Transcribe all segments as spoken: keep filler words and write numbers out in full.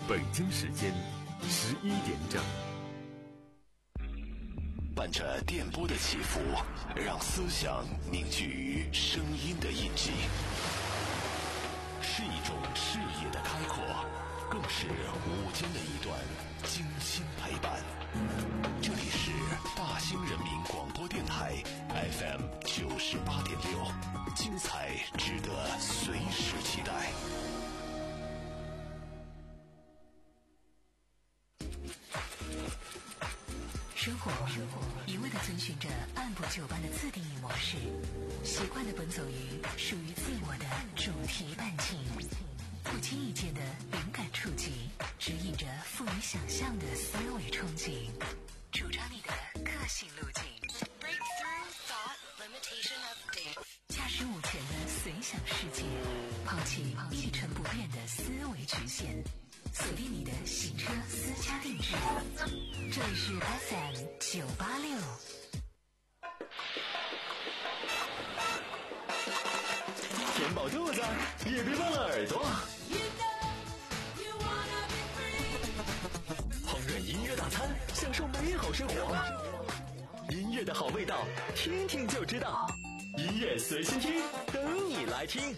北京时间十一点整。 伴着电波的起伏，让思想凝聚于声音的印记，是一种视野的开阔，更是午间的一段精心陪伴。这里是大兴人民广播电台 F M 九十八点六，精彩值得随时期待。 生活一味地遵循着按部就班的自定义模式，习惯地奔走于属于自我的主题伴境，不经意间的灵感触及，指引着富于想象的思维憧憬，主张你的个性路径。驾驶午前的随想世界，抛弃一成不变的思维局限，锁定你的行车私家定制。这里是 F M 九八六。 填饱肚子，也别忘了耳朵。烹饪音乐大餐，享受美好生活。音乐的好味道，听听就知道。音乐随心听，等你来听。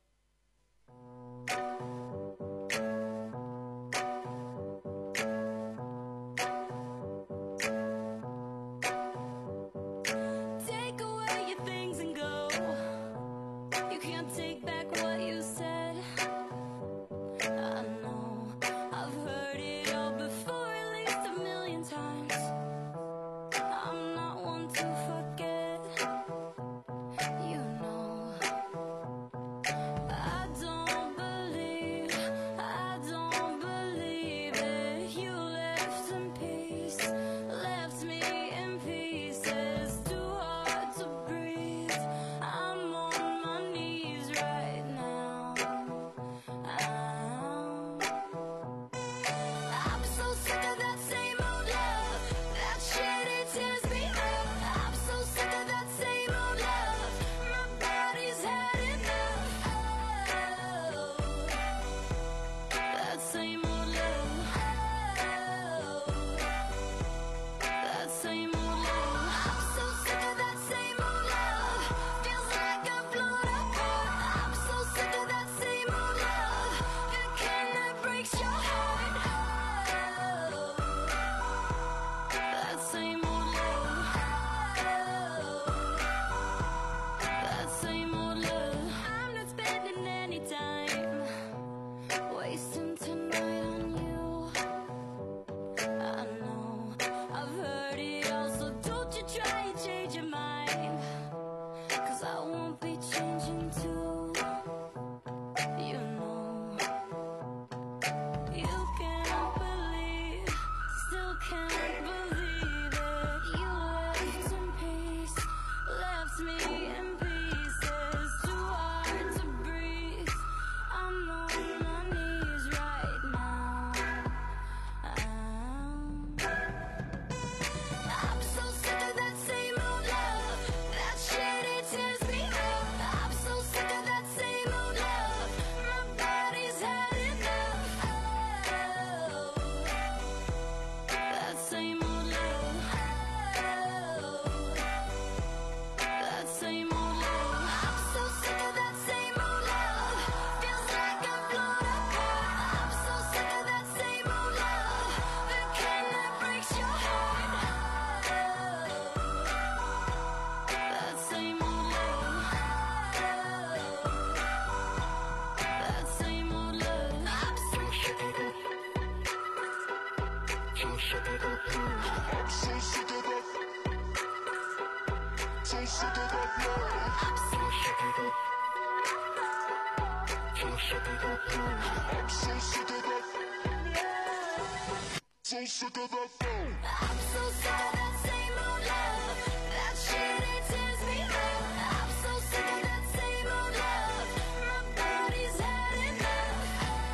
So sick of that phone. I'm so sick of that same old love. That shit, it tears me up. I'm so sick of that same old love. My body's had enough.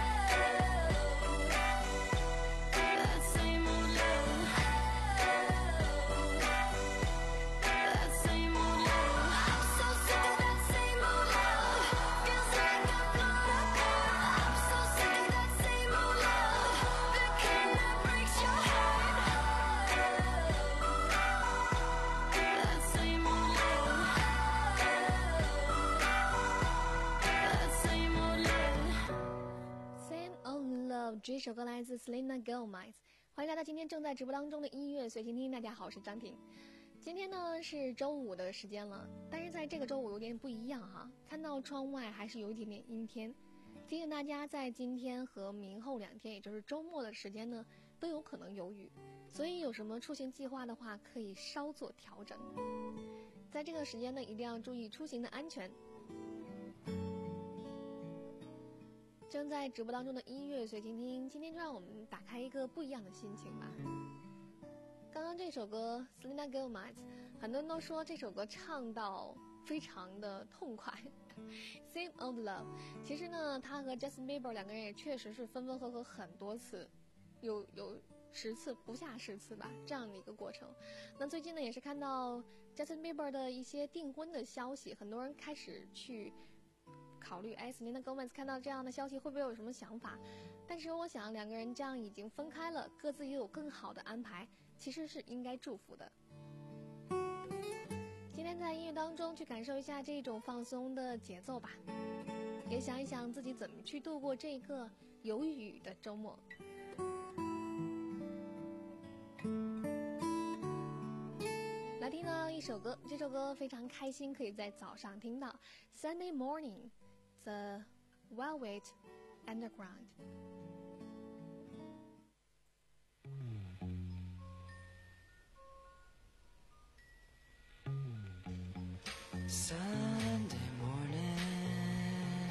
That same old love. That same old love. I'm so sick of that same old love. Feels like I'm blown apart. I'm so sick of that same old love. 这首歌来自 Selena Gomez。欢迎来到今天正在直播当中的音乐随心听。大家好，我是张婷。今天呢是周五的时间了，但是在这个周五有点不一样哈，看到窗外还是有一点点阴天。提醒大家，在今天和明后两天，也就是周末的时间呢，都有可能有雨，所以有什么出行计划的话，可以稍作调整。在这个时间呢，一定要注意出行的安全。正在直播当中的音乐随听听，今天就让我们打开一个不一样的心情吧。刚刚这首歌 Selena Gomez， 很多人都说这首歌唱到非常的痛快Same Old Love。 其实呢，他和 Justin Bieber 两个人也确实是分分合合很多次，有有十次不下十次吧，这样的一个过程。那最近呢，也是看到 Justin Bieber 的一些订婚的消息，很多人开始去考虑，哎 Selena Gomez 看到这样的消息会不会有什么想法？但是我想两个人这样已经分开了，各自也有更好的安排，其实是应该祝福的。今天在音乐当中去感受一下这种放松的节奏吧，也想一想自己怎么去度过这个有雨的周末。来听到一首歌，这首歌非常开心，可以在早上听到 Sunday Morning The Velvet Underground。 Sunday morning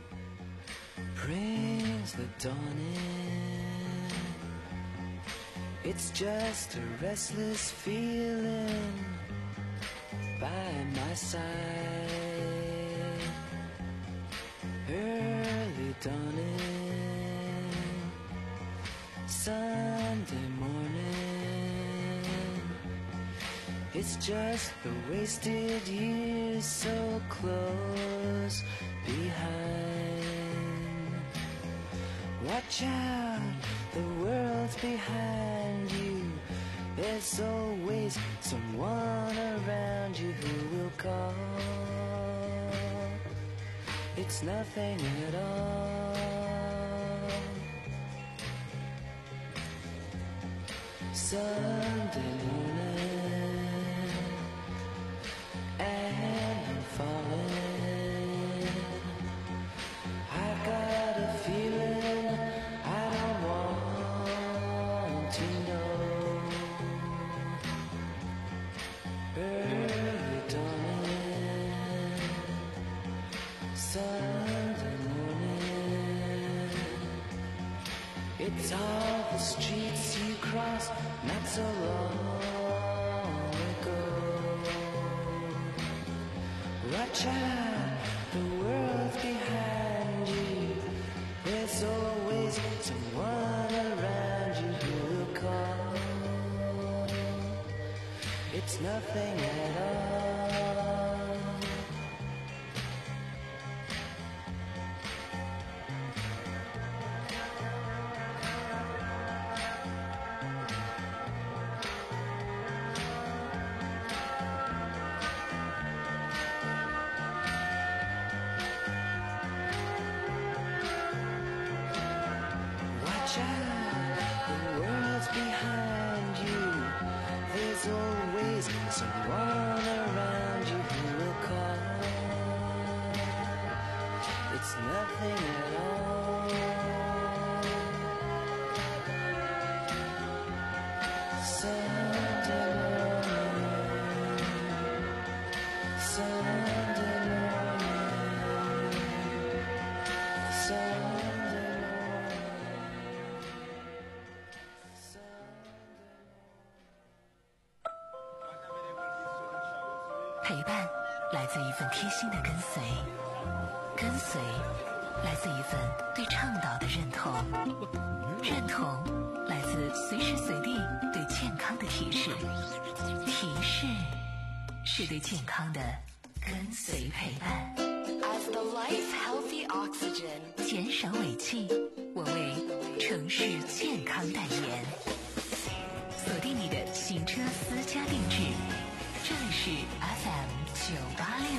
brings the dawn in. It's just a restless feeling by my side. Early dawning, Sunday morning. It's just the wasted years so close behind. Watch out, the world's behind you. There's always someone around you who will call. It's nothing at all. Sunday morning, and I'm falling. I've got a feeling I don't want to know. Early dawning, Sunday morning. It's all the streets you crossed not so long ago. Watch out, the world's behind you. There's always someone around you who will call. It's nothing at all. Watch out, the world's behind you. There's always someone around you who will call. It's nothing at all. Sunday morning, Sunday morning, Sunday morning. 陪伴来自一份贴心的跟随，跟随来自一份对倡导的认同，认同来自随时随地对健康的提示，提示是对健康的跟随陪伴。As the life healthy oxygen， 减少尾气，我为城市健康代言。锁定你的行车私家定制，这里是 F M 九八六。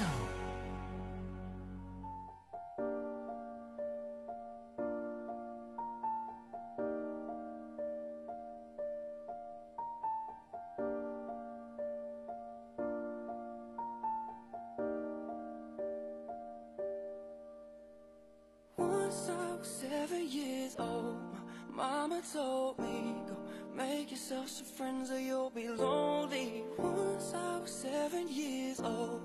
Mama told me, go make yourself some friends or you'll be lonely. Once I was seven years old.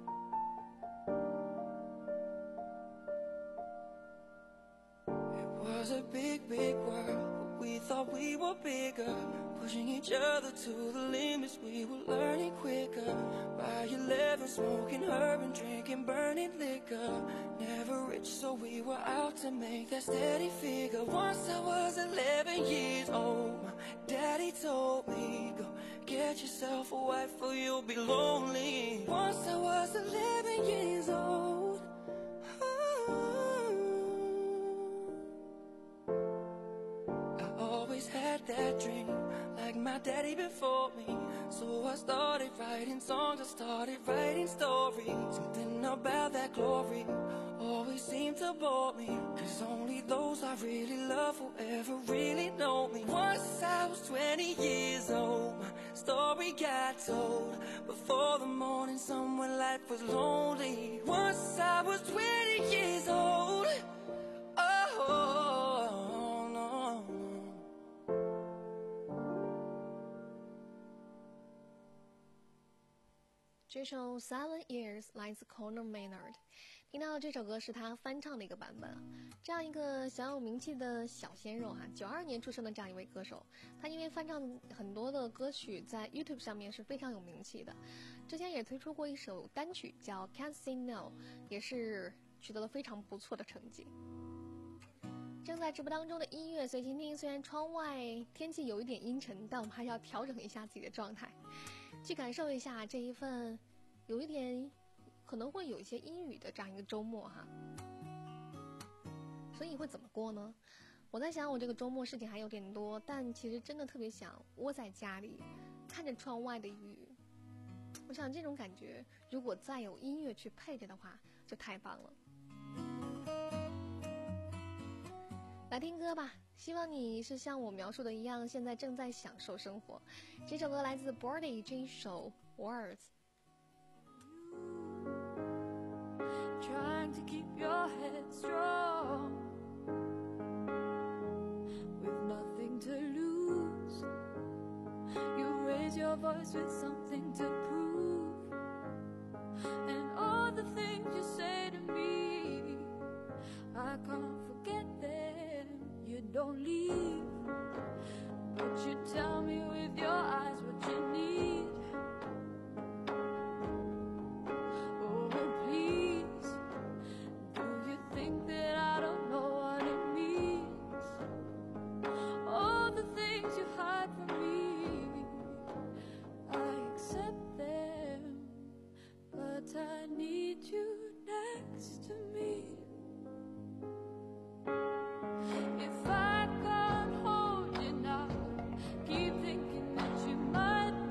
It was a big, big world, but we thought we were bigger. Pushing each other to the limits, we were learning quicker. By eleven, smoking herb and drinking burning liquor. Never rich, so we were out to make that steady figure. Once I was eleven years old, my daddy told me, go get yourself a wife or you'll be lonely. Once I was eleven years old. I always had that dream, like my daddy before me. So I started writing songs, I started writing stories. Something about that glory always seemed to bore me, cause only those I really love will ever really know me. Once I was twenty years old, my story got told. Before the morning sun when life was lonely. Once I was twenty years old. Oh, no, no. 这首《Seven Years》来自 Conor Maynard， 听到这首歌是他翻唱的一个版本。这样一个小有名气的小鲜肉哈，九二年出生的这样一位歌手，他因为翻唱很多的歌曲，在 YouTube 上面是非常有名气的。之前也推出过一首单曲叫《Can't Say No》，也是取得了非常不错的成绩。正在直播当中的音乐随心听，虽然窗外天气有一点阴沉，但我们还是要调整一下自己的状态，去感受一下这一份有一点可能会有一些阴雨的这样一个周末哈。所以会怎么过呢？我在想我这个周末事情还有点多，但其实真的特别想窝在家里看着窗外的雨。我想这种感觉如果再有音乐去配着的话就太棒了。来听歌吧，希望你是像我描述的一样，现在正在享受生活。这首歌来自 Bordy， 这一首 Words。 Trying to keep your head strong with nothing to lose. You raise your voice with something to prove, and all the things you say to me, I can't forget them. You don't leave, but you tell me with your eyes what you need. Oh, please, do you think that I don't know what it means? All the things you hide from me, I accept them, but I need you next to me. If I can't hold you now, keep thinking that you might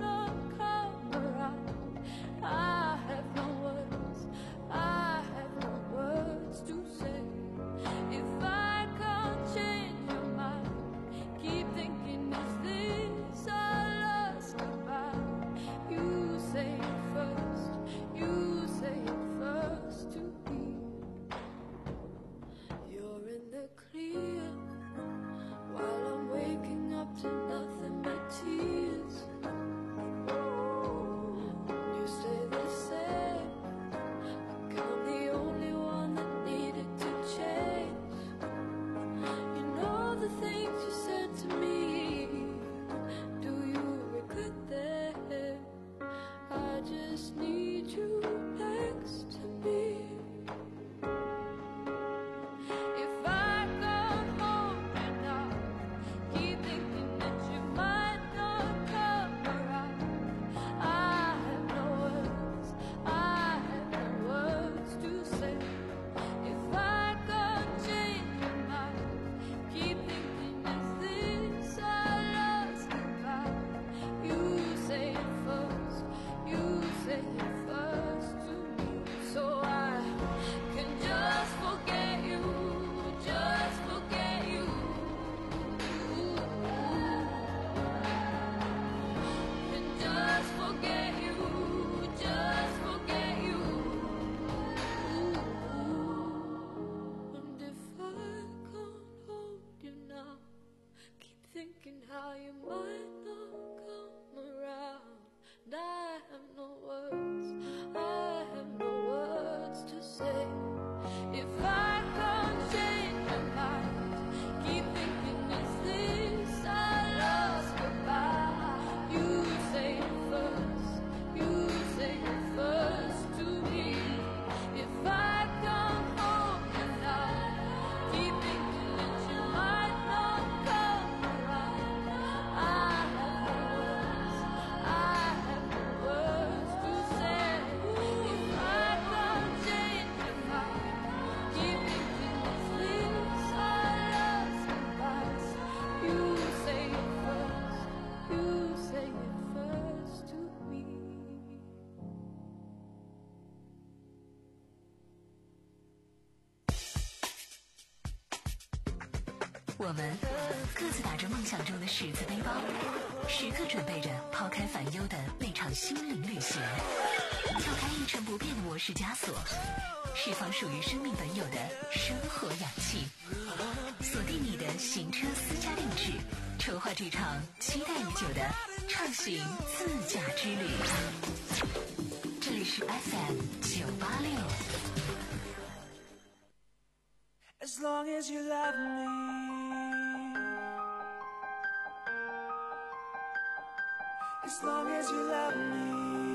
我们各自打着梦想中的十字背包，时刻准备着抛开烦忧的那场心灵旅行，跳开一成不变的模式枷锁，释放属于生命本有的生活氧气。锁定你的行车私家定制，筹划这场期待已久的畅行自驾之旅。这里是 F M 九八六。 As long as you love me, as long as you love me,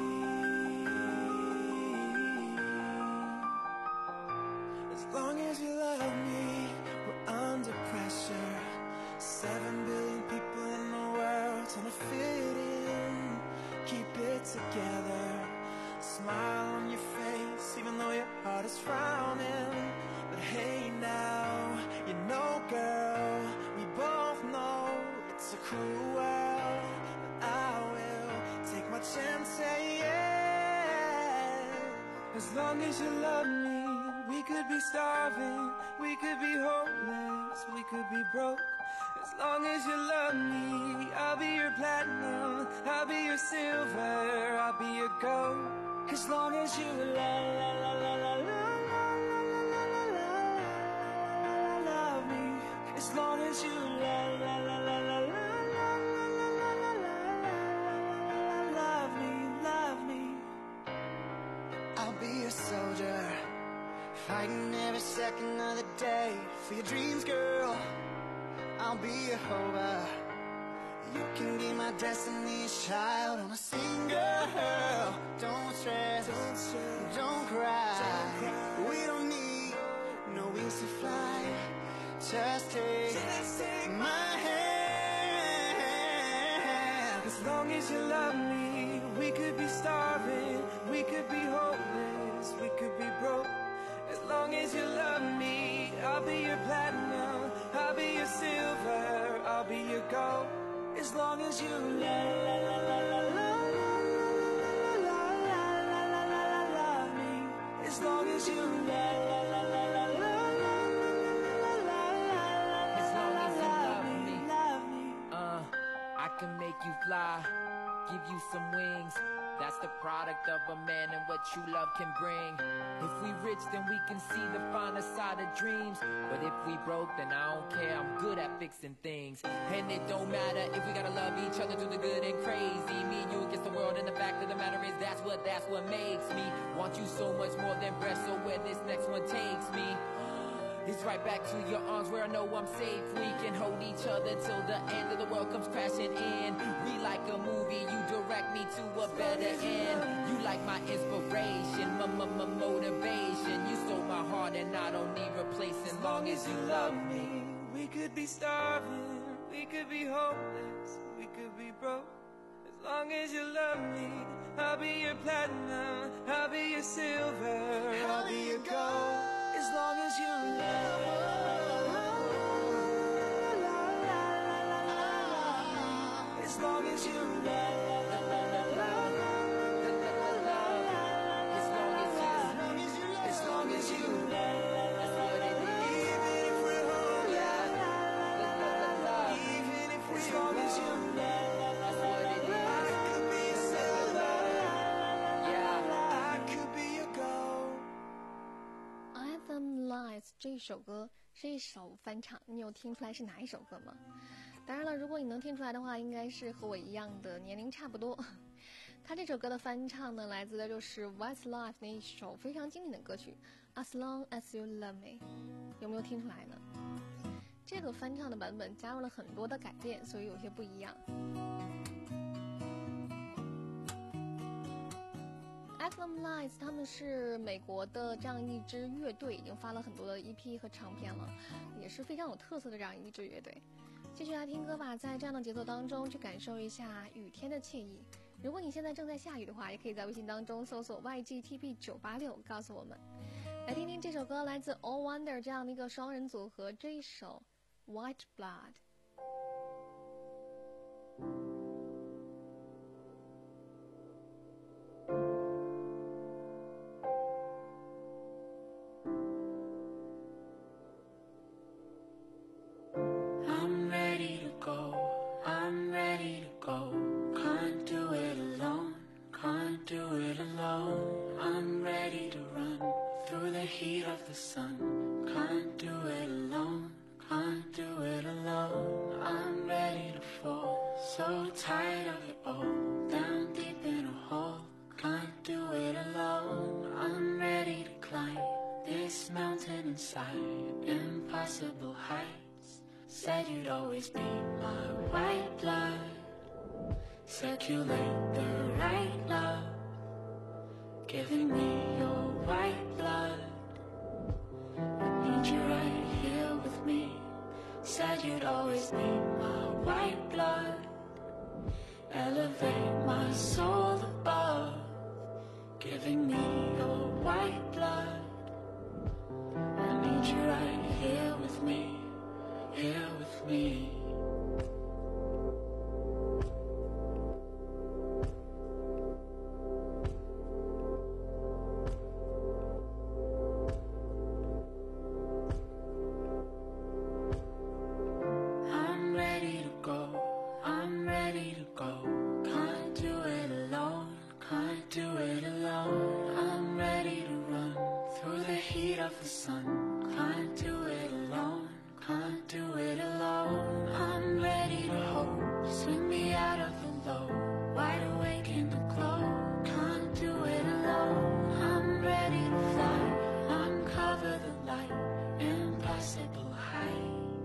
as long as you love me, we're under pressure. Seven billion people in the world trying to fit in. Keep it together. Smile on your face, even though your heart is frowning. But hey now, you know girl, we both know it's a cruel world. But I will take my chance, say yeah. As long as you love me, we could be starving, we could be homeless, we could be broke. As long as you love me, I'll be your platinum, I'll be your silver, I'll be your gold. As long as you love, la la la la la. As long as you love, la la la la la la la la la la love me, love me. I'll be a soldier, fighting every second of the day for your dreams, girl. I'll be a hover. You can be my destiny's child. I'm a single girl. Don't stress, don't, stress. don't, cry. don't cry. We don't need no wings to fly. Just take, Just take my hand. As long as you love me, we could be starving, we could be hopeless, we could be broke. As long as you love me, I'll be your platinum, I'll be your silver, I'll be your gold. As long as you love, la la la la la la la la la love me. As long as you love, la la la la la. I can make you fly, give you some wings. That's the product of a man and what true love can bring. If we rich, then we can see the finer side of dreams. But if we broke, then I don't care, I'm good at fixing things. And it don't matter if we gotta love each other through the good and crazy. Me and you against the world, and the fact of the matter is that's what, that's what makes me want you so much more than breath. So where this next one takes me, it's right back to your arms where I know I'm safe. We can hold each other till the end of the world comes crashing in. We like a movie, you direct me to a better end. You like my inspiration, my, my, my motivation. You stole my heart and I don't need replacing. As long as you love me, we could be starving, we could be hopeless, we could be broke. As long as you love me, I'll be your platinum, I'll be your silver, I'll be your gold. As long as you love, as long as you love, as long as you love, even if we're home, even if we're as long as you love, I could be a silver, I could be a gold. Anthem Lights 这首歌是一首翻唱，你有听出来是哪一首歌吗？当然了，如果你能听出来的话，应该是和我一样的年龄差不多。他这首歌的翻唱呢，来自的就是 Westlife 那一首非常经典的歌曲 As Long As You Love Me， 有没有听出来呢？这个翻唱的版本加入了很多的改变，所以有些不一样。Anthem Lights 他们是美国的这样一支乐队，已经发了很多的 E P 和唱片了，也是非常有特色的这样一支乐队。继续来听歌吧，在这样的节奏当中去感受一下雨天的惬意。如果你现在正在下雨的话，也可以在微信当中搜索 Y G T P 九八六 告诉我们。来听听这首歌，来自 All Wonder 这样的一个双人组合，这一首 White Blood。 So tired of it all, down deep in a hole. Can't do it alone. I'm ready to climb this mountain inside. Impossible heights. Said you'd always be my white blood. Circulate the right love. Giving me your white blood. I need you right here with me. Said you'd always be my white blood. Elevate my soul above. Giving me your white blood. I need you right here with me. Here with me. I'm ready to go. I'm ready to go. Can't do it alone. Can't do it alone. I'm ready to run through the heat of the sun. Can't do it alone. Can't do it alone. I'm ready to hope. Swing me out of the low. Wide awake in the glow. Can't do it alone. I'm ready to fly. Uncover the light. Impossible height.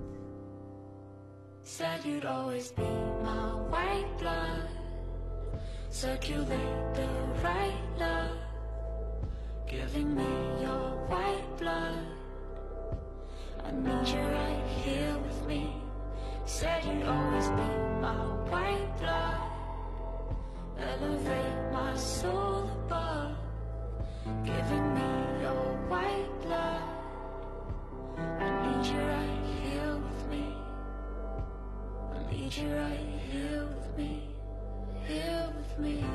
Said you'd always be my white blood. Circulate the right love. Giving me your white blood. I need you right here with me. Said you'd always be my white blood. Elevate my soul above. Giving me your white blood. I need you right here with me. I need you right here with me. Here with me.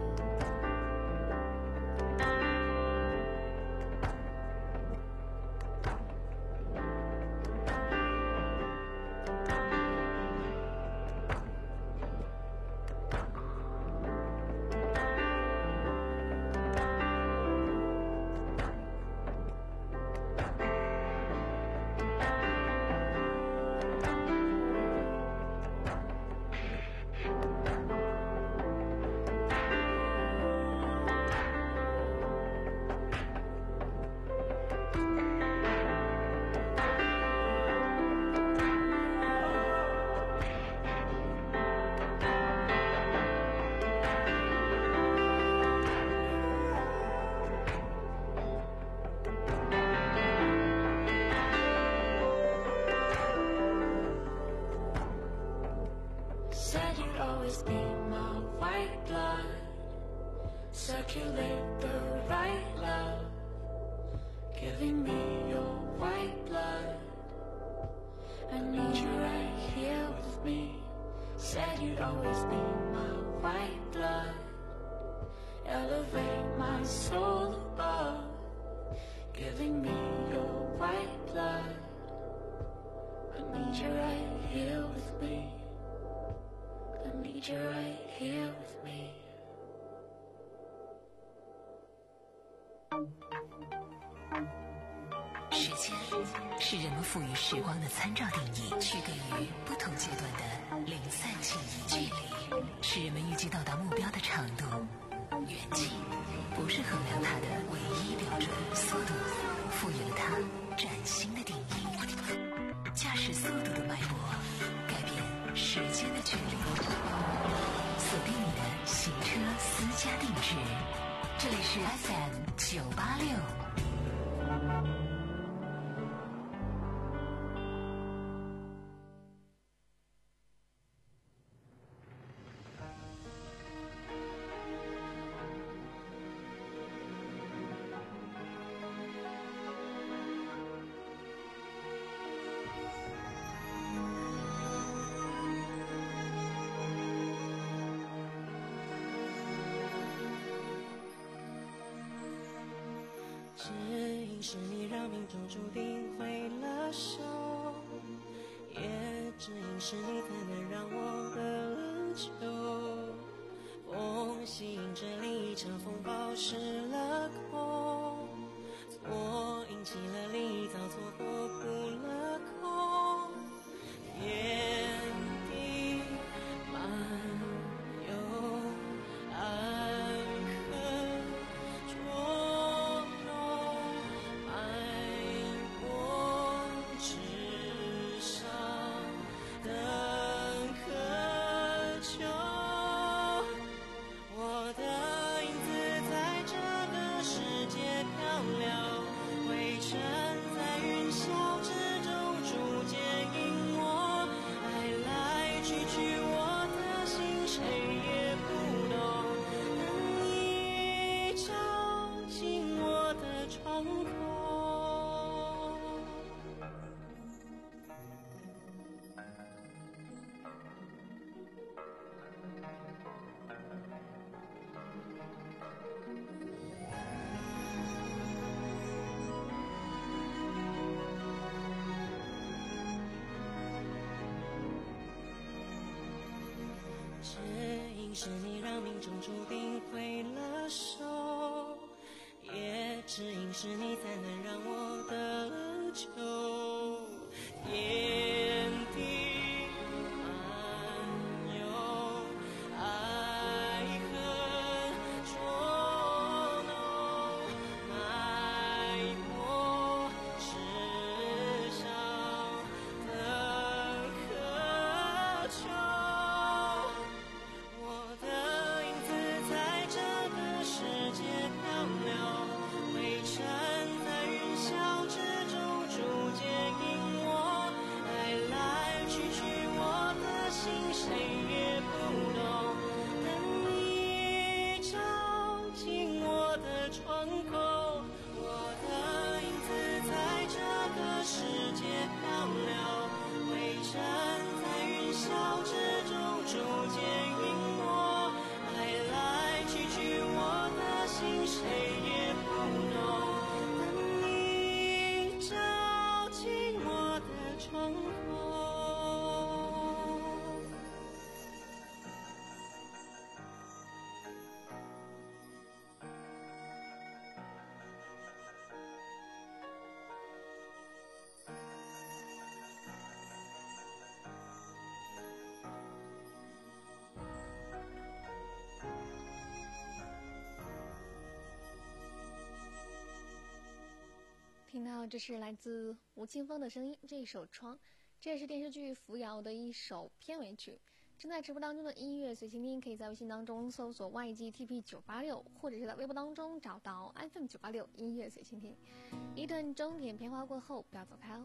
Said you'd always be my white blood. Circulate the right love. Giving me your white blood. I need you right here with me. Said you'd always be my white blood. Elevate my soul above. Giving me your white blood. I need you right here with me. I need you right here with me. 时间是人们赋予时光的参照定义，区隔于不同阶段的零散记忆。距离是人们预计到达目标的长度，远近不是衡量它的唯一标准。速度赋予了它崭新的定义。驾驶速度的脉搏，改变时间的距离。锁定你的行车私家定制，这里是 F M 九八六。 只因是你让命中注定会了手，也只因是你才能让我得了救。风吸引着另一场风暴失了控，错引起了另一遭错过扑了空。天地只因是你让命中注定会了手，也只因是你才能让我得救。天地漫游，爱恨捉弄，埋没世上的渴求。我的影子在这个世界漂流，微尘在云霄之中逐渐隐没，来来去去我的心谁也不懂，等你照进我的窗口。我的影子在这个世界漂流，微尘在云霄之中逐渐隐没，来来去去我的心谁也不懂，等你照进我的窗口。 听到这是来自吴青峰的声音，这一首《窗》，这也是电视剧《扶摇》的一首片尾曲。正在直播当中的音乐随心听，可以在微信当中搜索 Y G T P 九八六，或者是在微博当中找到 F M 九八六音乐随心听。一段钟点片花过后，不要走开哦。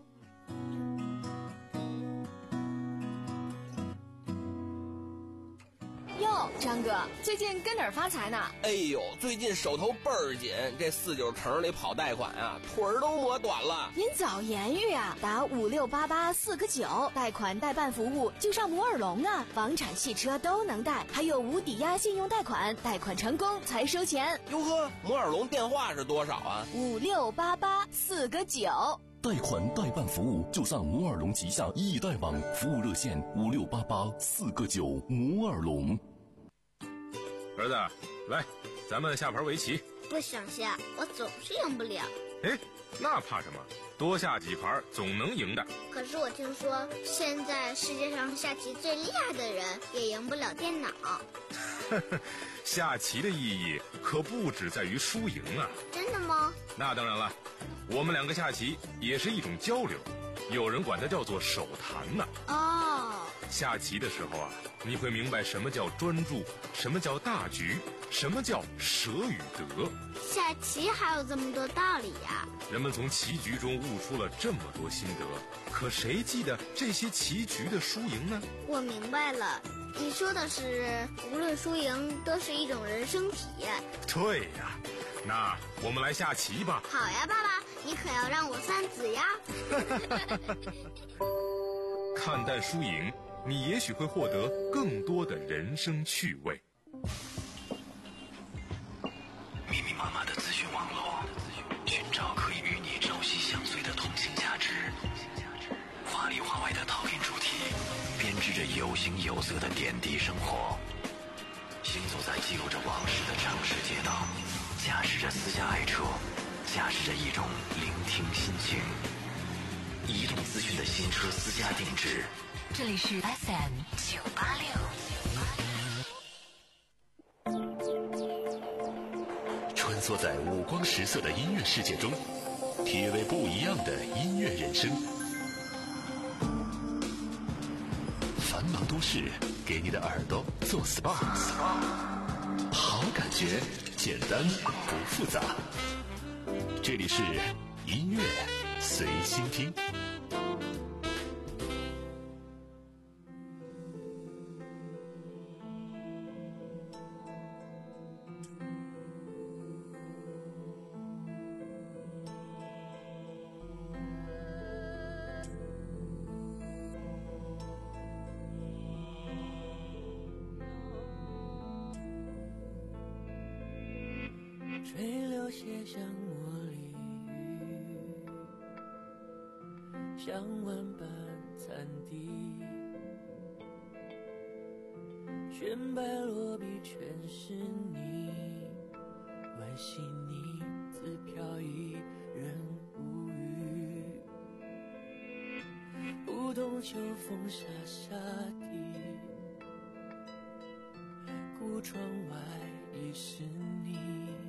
哟，张哥，最近跟哪儿发财呢？ 哎呦，最近手头倍儿紧，这四九城里跑贷款啊，腿儿都磨短了。 您早言语啊，打五六八八四个九，贷款代办服务就上摩尔龙啊，房产汽车都能贷，还有无抵押信用贷款，贷款成功才收钱。 哟呵，摩尔龙电话是多少啊？ 五六八八四个九。 贷款代办服务就上摩尔龙旗下易贷网，服务热线五六八八四个九。摩尔龙。 儿子，来，咱们下盘围棋。 不想下，我总是赢不了。 哎，那怕什么？多下几盘总能赢的。 可是我听说，现在世界上下棋最厉害的人也赢不了电脑。 下棋的意义可不只在于输赢啊！ 真的吗？ 那当然了，我们两个下棋也是一种交流，有人管它叫做手谈呢。 哦， 下棋的时候啊，你会明白什么叫专注，什么叫大局，什么叫舍与得。 下棋还有这么多道理呀！ 人们从棋局中悟出了这么多心得，可谁记得这些棋局的输赢呢？ 我明白了，你说的是无论输赢都是一种人生体验。 对呀，那我们来下棋吧。 好呀，爸爸，你可要让我算子呀。 看淡输赢，你也许会获得更多的人生趣味。 密密麻麻的资讯网络，寻找可以与你朝夕相随的同性价值。华里华外的讨厌主题，编织着有形有色的点滴生活。行走在记录着往事的城市街道，驾驶着私家爱车，驾驶着一种聆听心情。移动资讯的新车私家定制。 这里是 F M 九八六。 穿梭在五光十色的音乐世界中，体味不一样的音乐人生。繁忙都市给你的耳朵做 S P A， 好感觉，简单不复杂。这里是音乐随心听。 吹流写上茉莉雨，像万般惨敌。 全白落笔全是你，惋惜你自飘一人无语。不懂秋风沙沙地，孤窗外已是你。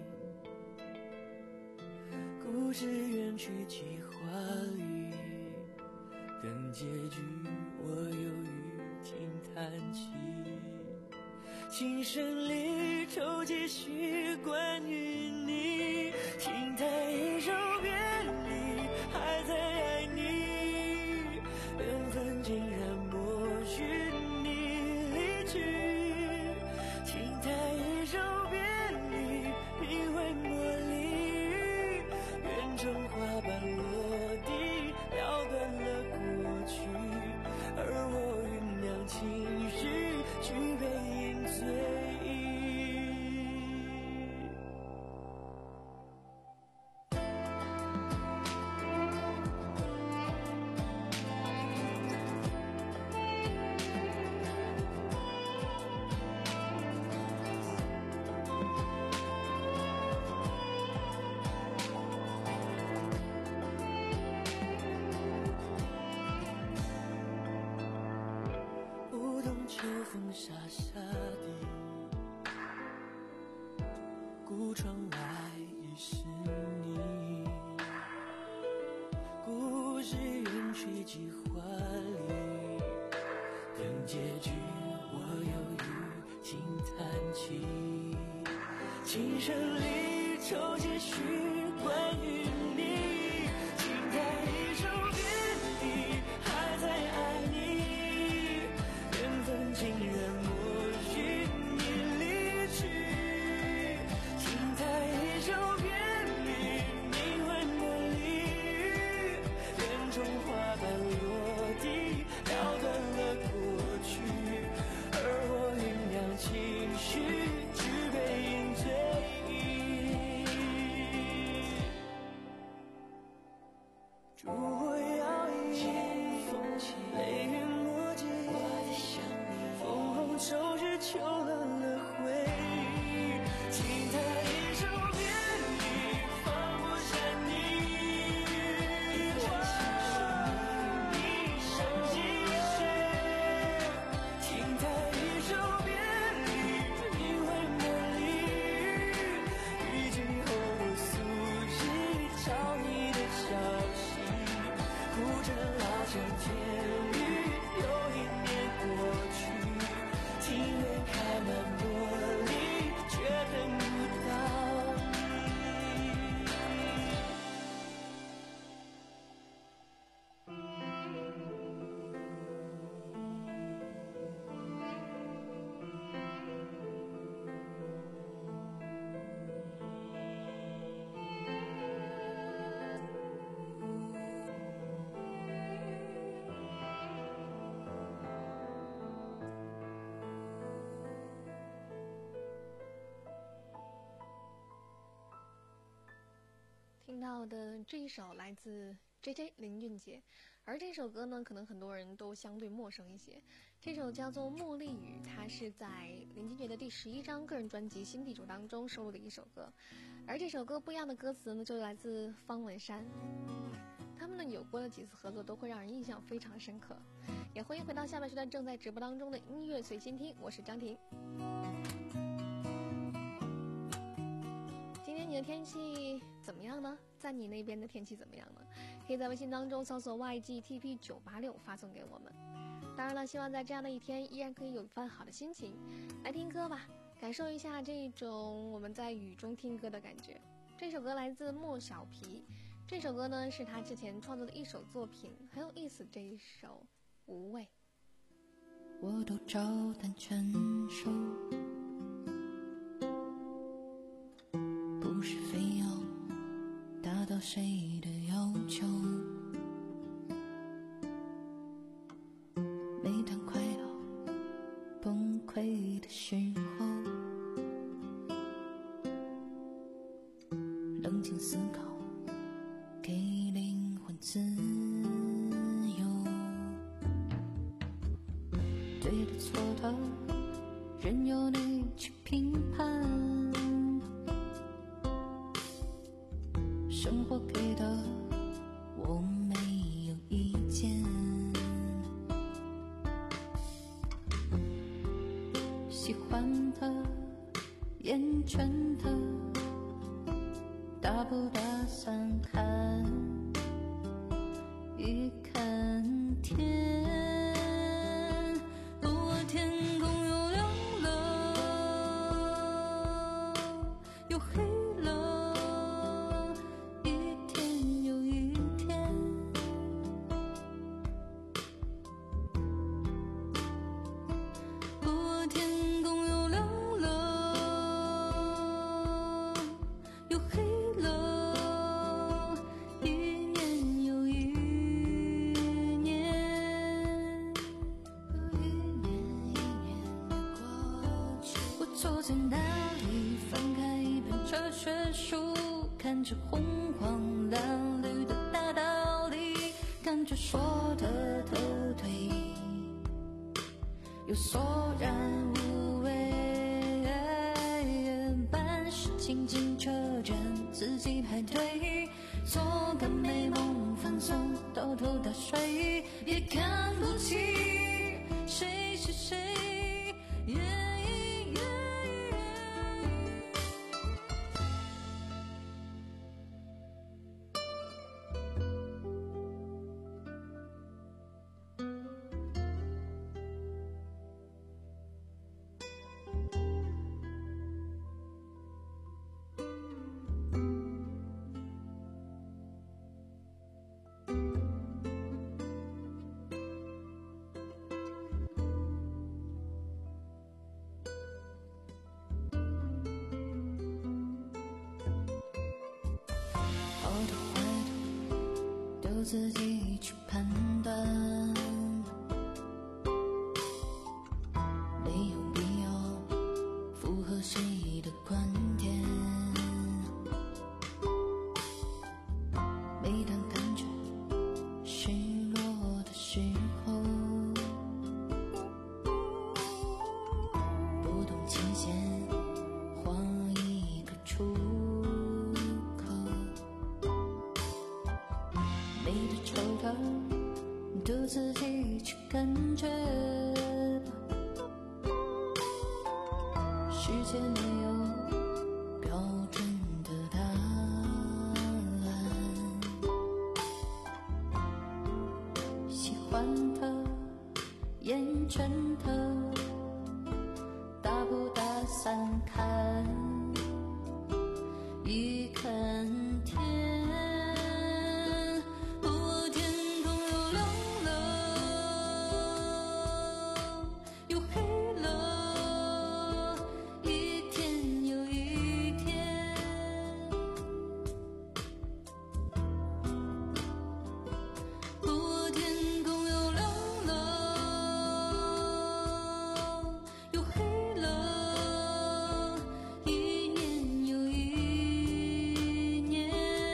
故事远去几华丽，等结局我犹豫轻叹气。琴声里抽几许关于你，轻弹一首别离，还在爱你，缘分竟然默许你离去。轻弹一首别离，你会茉莉，愿中花瓣落地，了断了过去，而我酝酿情绪，举杯饮醉。不懂秋风沙沙地，孤窗外已是你。故事远去几华丽，等结局我犹豫轻叹气。琴声里抽几许关于你，轻弹一首别离，还在爱你，缘分竟然默许你离去。轻弹一首别离，你会茉莉，园中花瓣落地，了断了过去，而我酝酿情绪，举杯饮醉。烛火摇曳，风起，泪云墨迹，我在想你，枫红秋日，秋冷了回忆。轻弹一首别离，放不下你，一盏心事你想继续。轻弹一首别离，你会茉莉，雨季后我素记找你的消息。古镇老墙天雨，又一年过去，庭院开满茉莉，却等不到你。 听到的这一首来自 J J 林俊杰，而这首歌呢，可能很多人都相对陌生一些。这首叫做《茉莉雨》，它是在林俊杰的第十一张个人专辑《新地主》当中收录的一首歌。而这首歌不一样的歌词呢，就来自方文山。他们呢有过的几次合作都会让人印象非常深刻。也欢迎回到下半时段正在直播当中的音乐随心听，我是张婷。今天你的天气怎么样呢？在你那边的天气怎么样呢？可以在微信当中搜索 Y G T P 九八六发送给我们。当然了，希望在这样的一天依然可以有一番好的心情。来听歌吧，感受一下这种我们在雨中听歌的感觉。这首歌来自莫小皮，这首歌呢是他之前创作的一首作品，很有意思。这一首无畏， 我都照单全收，不是非要达到谁的要求。每当快要崩溃的时候，冷静思考，给灵魂自由。对的错的任由你去评判。生活给的我没有意见，喜欢的厌倦的大不大散看一看天。哦，天空又亮了又黑了，一天又一天。哦，天空又亮了又黑了，一年又一年。一年一年的过去，我坐在那里翻开一本哲学书，看着红黄蓝绿的大道理，感觉说的都对，又索然无味。办事情进车站自己排队，做个美梦放松倒头大睡，也看不起谁是谁。好的坏的都自己去判断，没有必要符合谁的观点。每当感觉失落的时候，不动琴弦画一个出口，没得抽的都自己去感觉吧。世界没有标准的答案，喜欢的厌倦的大不大散看一看天。哦，天空又亮了又黑了，一天又一天。哦，天空又亮了又黑了，一年又一年。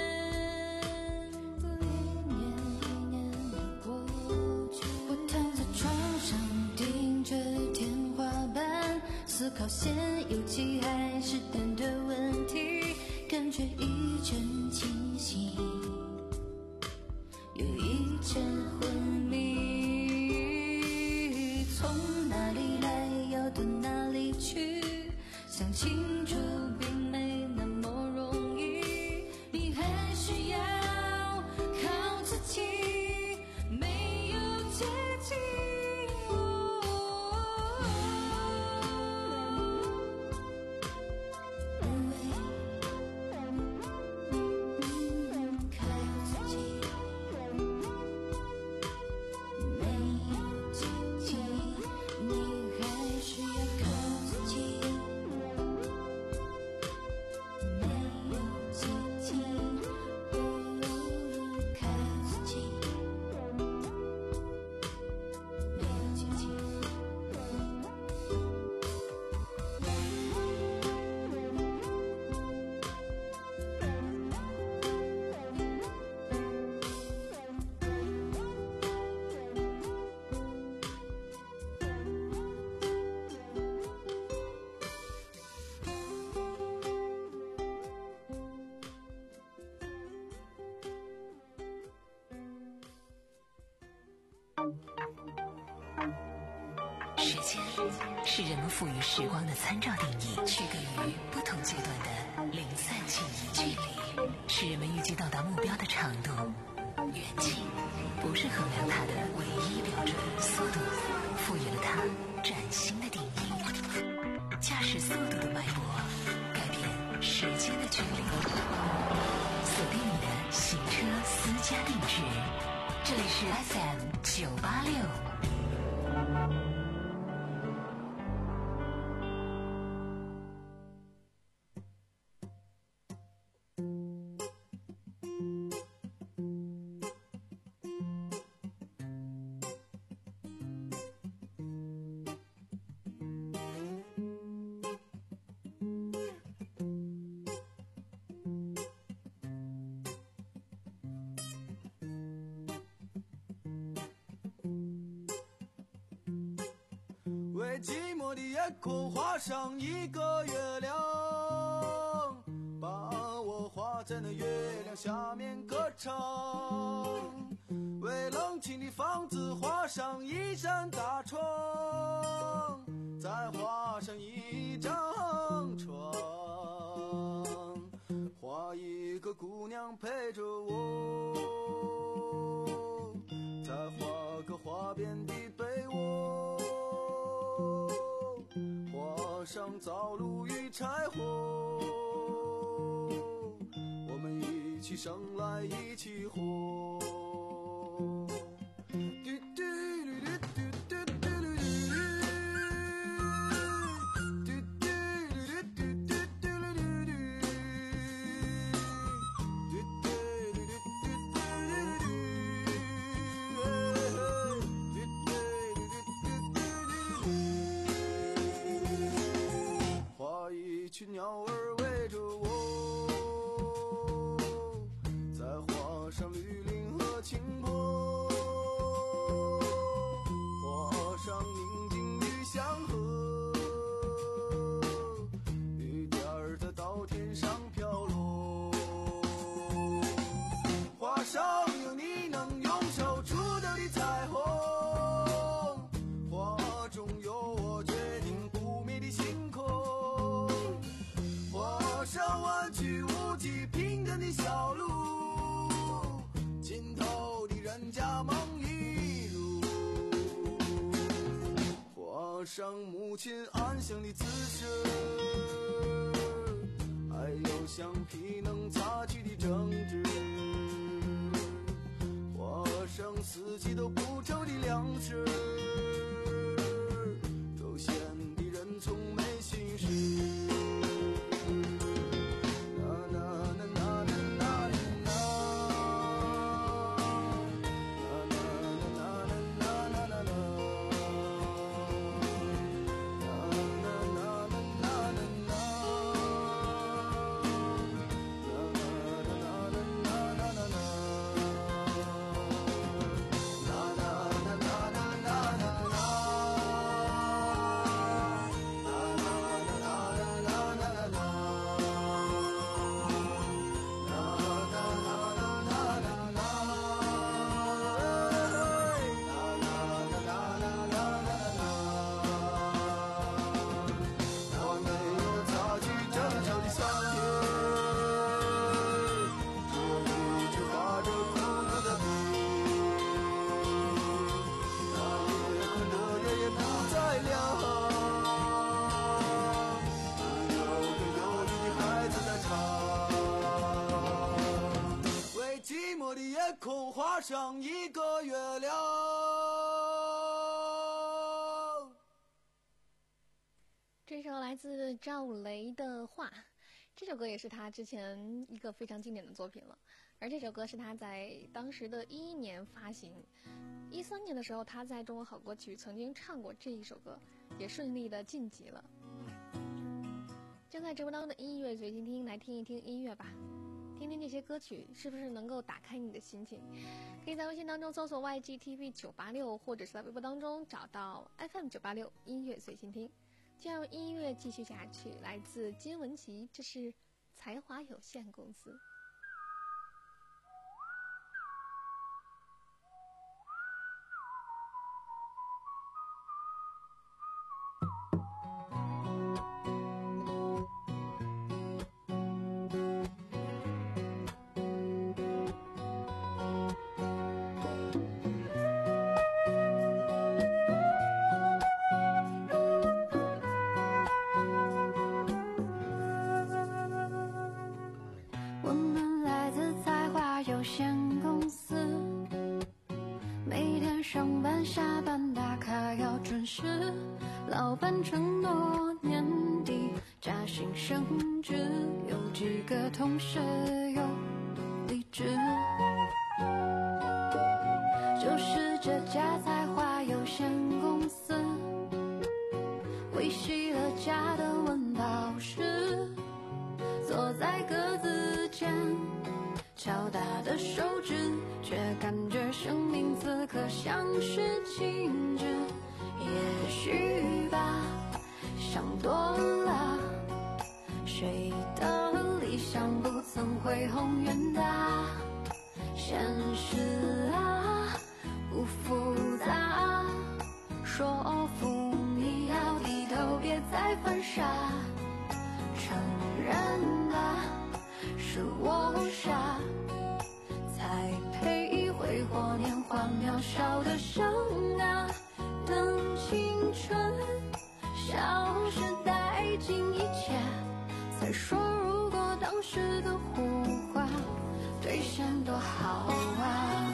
一年一年的过去，我躺在床上盯着天花板，思考现有机还是蛋的问题，感觉一阵清醒又一阵昏迷，从哪里来要到哪里去，想清楚并没那么容易，你还需要靠自己，没有捷径。靠自己。 时间是人们赋予时光的参照定义，区隔于不同阶段的零散记忆。距离是人们预计到达目标的长度，远近不是衡量它的唯一标准。速度赋予了它崭新的定义，驾驶速度的脉搏改变时间的距离。锁定你的行车私家定制，这里是 F M 九八六。 为寂寞的夜空画上一个月亮，把我画在那月亮下面歌唱。为冷清的房子画上一扇大窗，再画上一张床，画一个姑娘陪着我，再画个花边的被窝，画上灶炉与柴火，我们一起生来一起活。群鸟儿围着我，再画上绿林和青坡，画上宁静与祥和，雨点儿在稻田上飘落，画上有你能用手触到的彩虹，画中有我决定不灭的星空，上弯曲无际平坦的小路，尽头的人家梦一路，画上母亲安详的姿势，还有橡皮能擦去的争执，画上四季都不愁的粮食，悠闲的人从没心事。空画上一个月亮。 这首来自赵雷的画，这首歌也是他之前一个非常经典的作品了。而这首歌是他在当时的一一年发行，一三年的时候他在中国好歌曲曾经唱过这一首歌，也顺利的晋级了。正在直播当中的音乐随心听，来听一听音乐吧。听听这些歌曲是不是能够打开你的心情？可以在微信当中搜索 Y G T V 九八六，或者是在微博当中找到 F M 九八六音乐随心听。就让音乐继续下去，来自金文岐，这是才华有限公司。 但是老板承诺年底加薪升职，有几个同事又离职。就是这家才华有限公司维系了家的温饱时，坐在格子间敲打的手指，却感觉生命此刻像是静止。也许吧，想多了，谁的理想不曾恢宏远大？现实啊不复杂，说服你要低头别再犯傻，承认吧是我傻，才配挥霍年华渺小的生啊。等青春消失殆尽一切，才说如果当时的胡话兑现多好啊。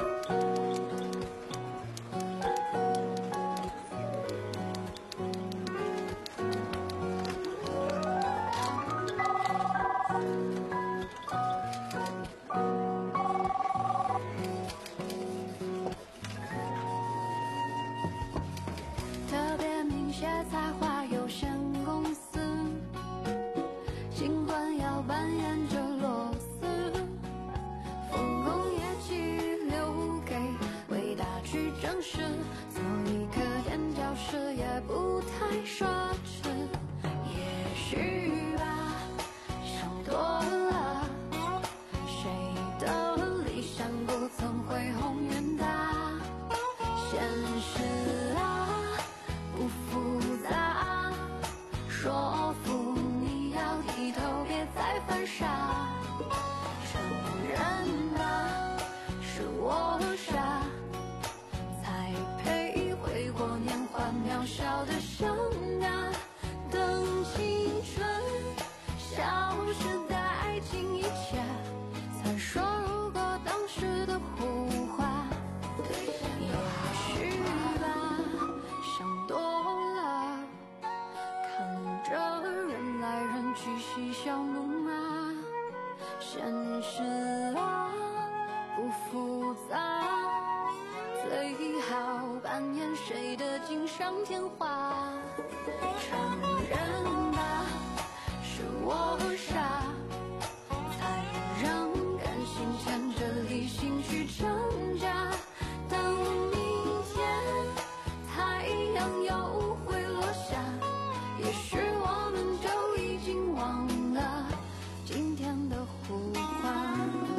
才华有限公司，尽管要扮演着螺丝，丰功业绩留给伟大去证实，做一个垫脚石也不太奢侈。也许吧，想多了，谁的理想不曾恢宏远大？现实啊不复杂，说服你要低头别再犯傻，承认吧是我傻，才配挥霍年华渺小的生啊。等青春消失殆尽一切，才说如果当时的胡话也许吧，想多了，看着人来人去嬉笑怒骂，现实啊不复杂，最好扮演谁的锦上添花，承认吧是我傻，才让感性牵着理性去挣扎。等明天太阳又会落下，也许我们就已经忘了今天的胡话。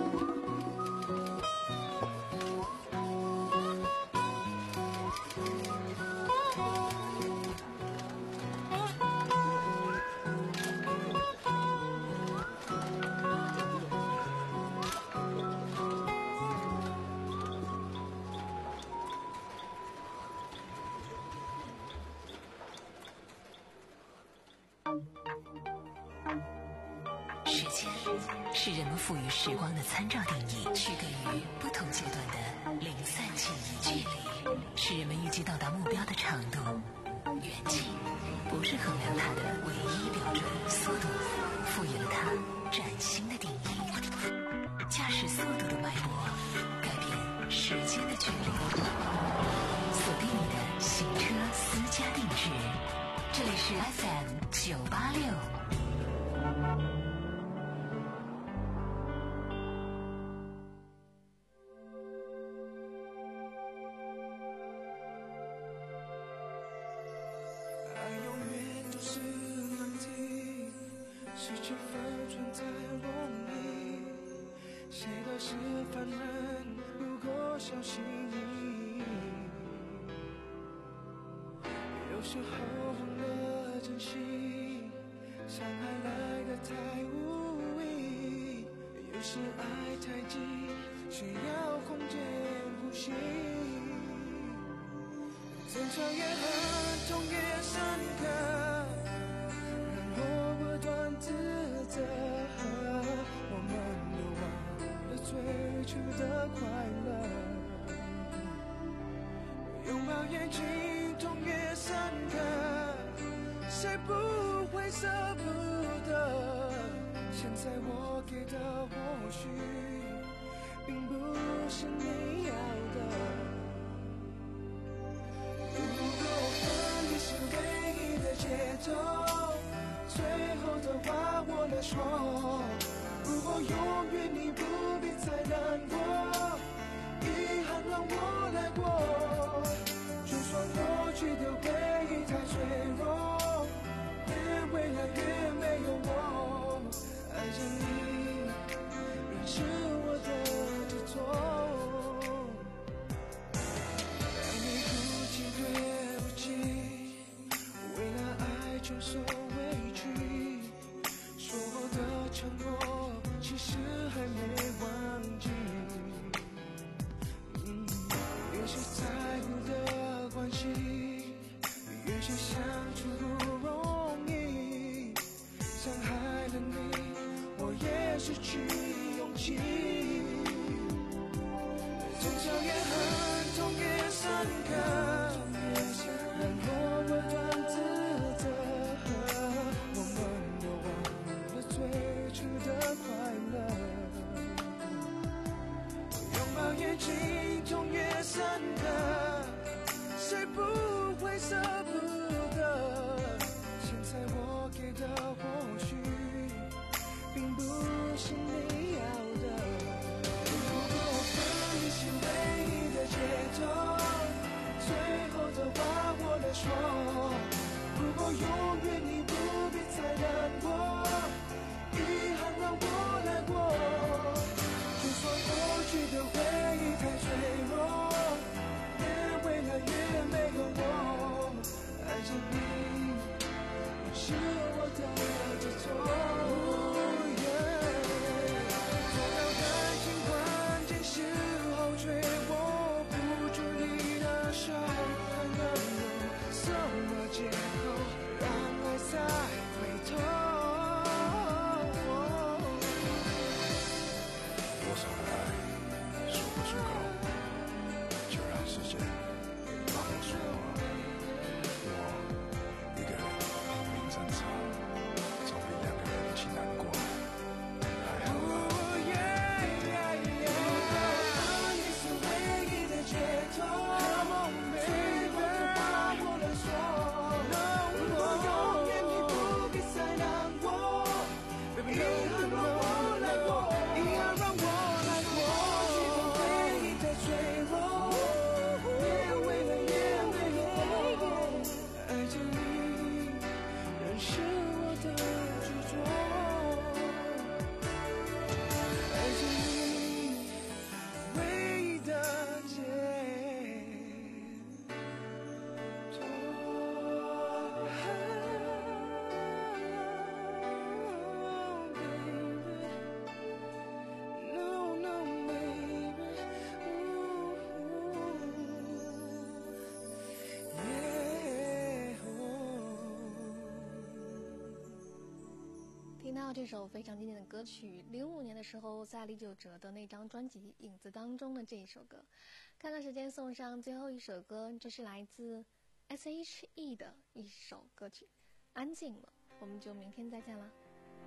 时间是人们赋予时光的参照定义，区隔于不同阶段的零散记忆距离，是人们预计到达目标的长度。远近不是衡量它的唯一标准，速度赋予了它崭新的定义。驾驶速度的脉搏改变时间的距离。锁定你的行车私家定制，这里是 F M 九八六。 失去分寸才容易，谁都是凡人，如果相信你，有时候忘了珍惜，伤害来得太无意，有时爱太急，需要空间呼吸，争吵越狠，痛越深刻，自责，我们都忘了最初的快乐，拥抱眼睛，痛越谁不会舍不得？现在我给的或许并不是你要的。如果分离是唯一的解脱，最后的话我来说。如果永远你不必再难过，遗憾让我来过。就算过去的回忆太脆弱，越未来越没有我。爱着你仍是我的执着，让你哭泣对不起，为了爱承受委屈，说的承诺其实还没忘记。嗯，越是在乎的关系，越是相处不容易，伤害了你，我也失去勇气。从小越恨，痛越深刻，让我不断自责。我们都忘了最初的快乐，拥抱越紧，痛越深刻，谁不会舍不得？现在我给的或许并不是你要的。如果分离是唯一的解脱，最后的话我来说。如果永远你不必再难过，遗憾让我来过。就算过去的回忆太脆弱，越未来越没有我。爱着你是我的执着。总要感情关键时候追，握不住你的手，还能有什么借口让爱再回头？ 多少的爱说不出口，就让时间帮我说话。我一个人拼命挣扎，总比两个人一起难过还好吧。 你是唯一的解脱，最后的话我来说。如果永远你不必再难过，遗憾让我来过，遗憾让我来过。过去的回忆太脆弱，越未来越没有我。爱着你仍是我的执着，爱着你唯一的解脱。No, no, baby. Yeah. 听到这首非常经典的歌曲，零五年的时候在李玖哲的那张专辑《影子》当中的这一首歌。看看时间，送上最后一首歌，这是来自 S H E 的一首歌曲《安静了》，我们就明天再见啦。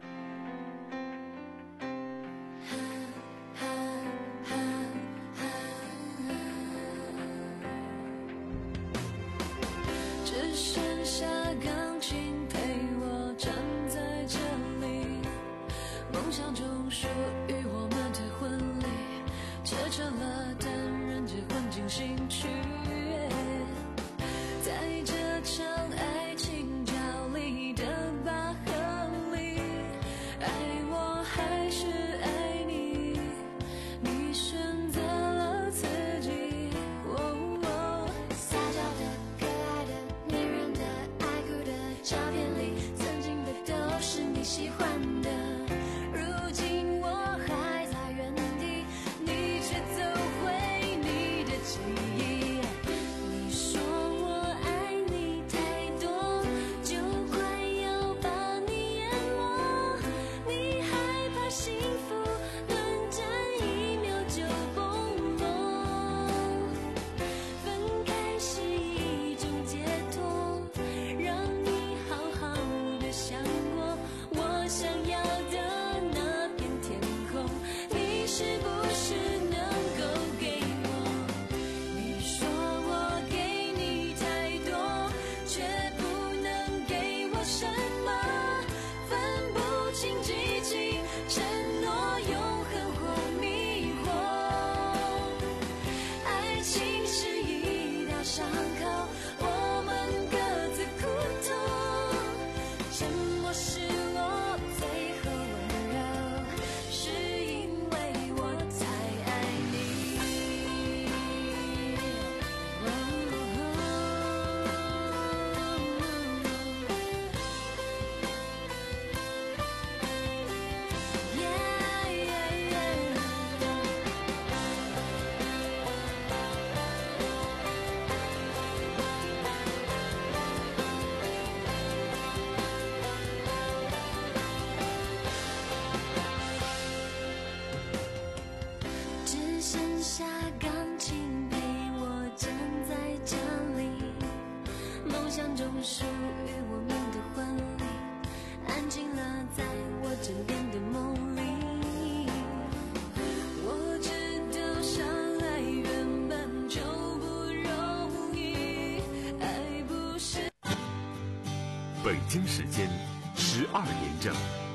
只剩下钢琴陪我站在这里，梦想中属于我们的婚礼，这成了单人结婚进行曲。在这场爱情角力的拔河里，爱我还是爱你，你选择了自己。哦哦， 撒娇的、可爱的、迷人的、爱哭的照片里，曾经的都是你喜欢的。如今我还在原地，你却走回你的记忆。你说我爱你太多，就快要把你淹没。你害怕幸福短暂一秒就崩落，分开是一种解脱，让你好好分钟属于我们的婚礼，安静了在我枕边的梦里。我知道相爱原本就不容易，爱不是。 北京时间十二点整。